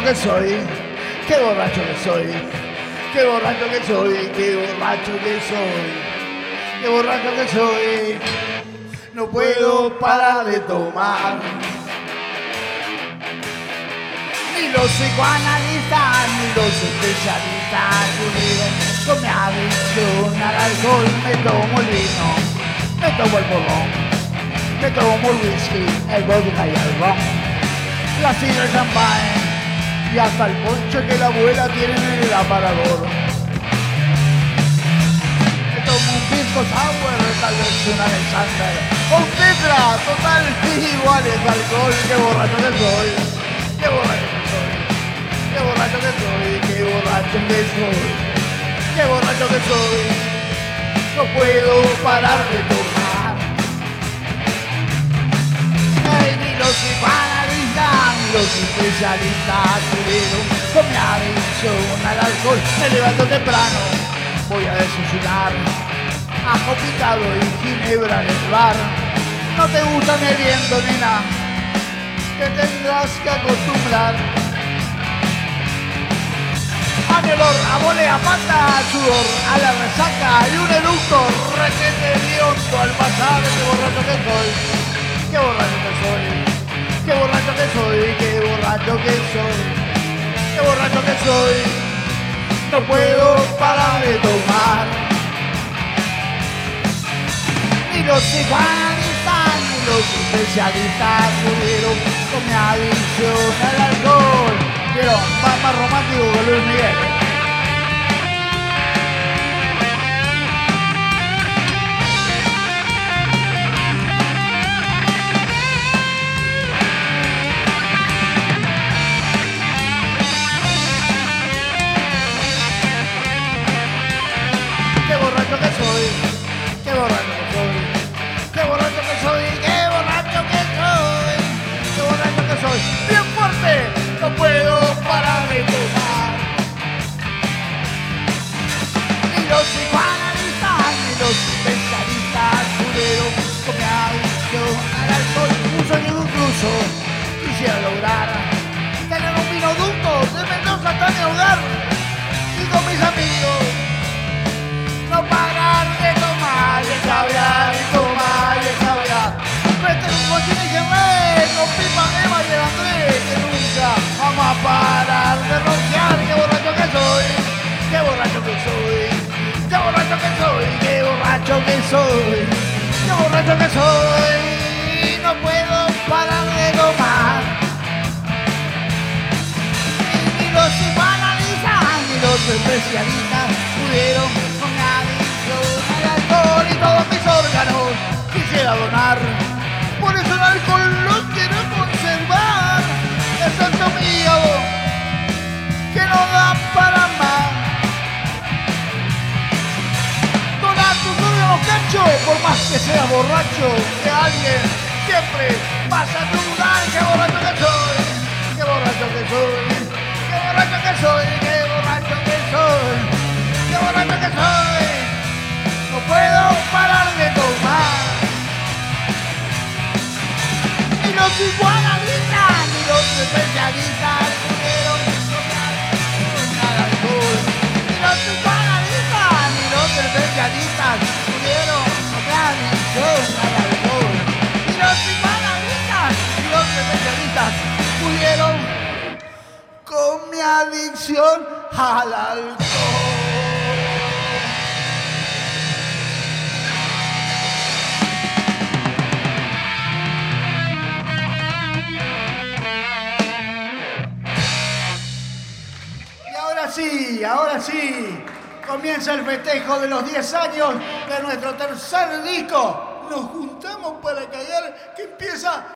borracho que soy, qué borracho que soy, qué borracho que soy, qué borracho que soy, qué borracho que soy. No puedo parar de tomar. Ni los psicoanalistas ni los especialistas pudieron con mi adicción al alcohol. Me tomo el vino, me tomo el porrón, me tomo el whisky, el vodka y el ron, la sidra, el champán y hasta el ponche que la abuela tiene en el aparador. Me tomo un pisco sour, tal vez un Alexander o un tetra, total igual es alcohol. Qué borracho que soy, qué borracho que soy, qué borracho que soy, qué borracho que soy, qué borracho que soy. No puedo parar de tomar. Ni los psicoanalistas ni los especialistas pudieron con mi adicción al alcohol. Me levanto temprano, voy a desayunar ajo picado y ginebra en el bar. No te gusta mi aliento, nena, te tendrás que acostumbrar a mi olor, a mole, a pata, a sudor, a la resaca y un eructo requete hediondo al pasar. Qué borracho que soy, qué borracho que soy, qué borracho que soy, qué borracho que soy, qué borracho que soy. No puedo parar de tomar. Ni los psicoanalistas ni los especialistas pudieron con mi adicción al alcohol. Quiero más romántico que Luis Miguel. Qué borracho que soy, qué borracho que soy, qué borracho que soy, qué borracho que soy, qué borracho que soy. Bien fuerte. No puedo parar de tomar. Ni los psicoanalistas ni los especialistas pudieron con mi adicción al alcohol. Un sueño incluso quisiera lograr tener un vinoducto de Mendoza hasta mi hogar y con mis amigos no parar de tomar y caviar y tomar y caviar. Meter un cochín y gemé con Pipa, Eva y el Andrés, que nunca vamos a parar de rociar. Qué borracho que soy, qué borracho que soy, qué borracho que soy, qué borracho que soy, qué borracho que soy. No puedo parar de tomar. Ni los psicoanalistas ni los especialistas pudieron con mi adicción al alcohol y todos mis órganos quisiera donar. Por eso el alcohol lo quiero conservar. Es santo mío que no da para más. Donar tus órganos, cacho, por más que sea borracho, que alguien siempre vas a dudar. Qué borracho que soy, qué borracho que soy, qué borracho que soy, qué borracho que soy, qué borracho que soy. No puedo parar de tomar. Ni los psicoanalistas ni los especialistas pudieron con al alcohol. Ni los psicoanalistas ni los especialistas pudieron con mi adicción al alcohol. Ni los psicoanalistas ni los especialistas pudieron con mi adicción al alcohol. Ahora sí, comienza el festejo de los 10 años de nuestro tercer disco. Nos juntamos para cagar, que empieza